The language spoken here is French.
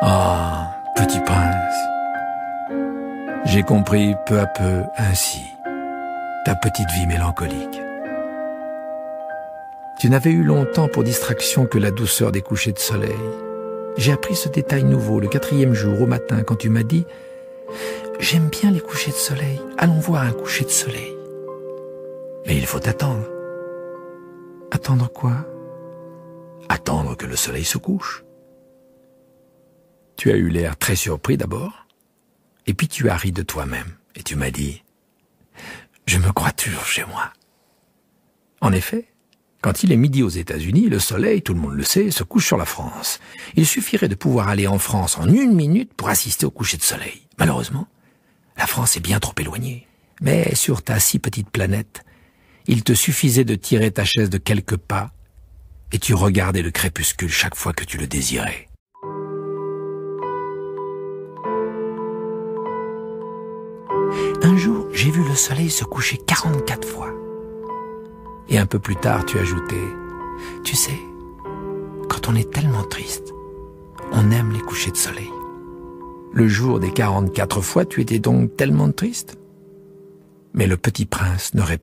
Ah, petit prince, j'ai compris peu à peu ainsi ta petite vie mélancolique. Tu n'avais eu longtemps pour distraction que la douceur des couchers de soleil. J'ai appris ce détail nouveau le 4e jour au matin quand tu m'as dit « J'aime bien les couchers de soleil, allons voir un coucher de soleil. » Mais il faut attendre. Attendre quoi? Attendre que le soleil se couche. Tu as eu l'air très surpris d'abord, et puis tu as ri de toi-même, et tu m'as dit « Je me crois toujours chez moi. » En effet, quand il est midi aux États-Unis, le soleil, tout le monde le sait, se couche sur la France. Il suffirait de pouvoir aller en France en 1 minute pour assister au coucher de soleil. Malheureusement, la France est bien trop éloignée. Mais sur ta si petite planète, il te suffisait de tirer ta chaise de quelques pas et tu regardais le crépuscule chaque fois que tu le désirais. Un jour, j'ai vu le soleil se coucher 44 fois. Et un peu plus tard, tu ajoutais « Tu sais, quand on est tellement triste, on aime les couchers de soleil. » Le jour des 44 fois, tu étais donc tellement triste? Mais le petit prince ne répondait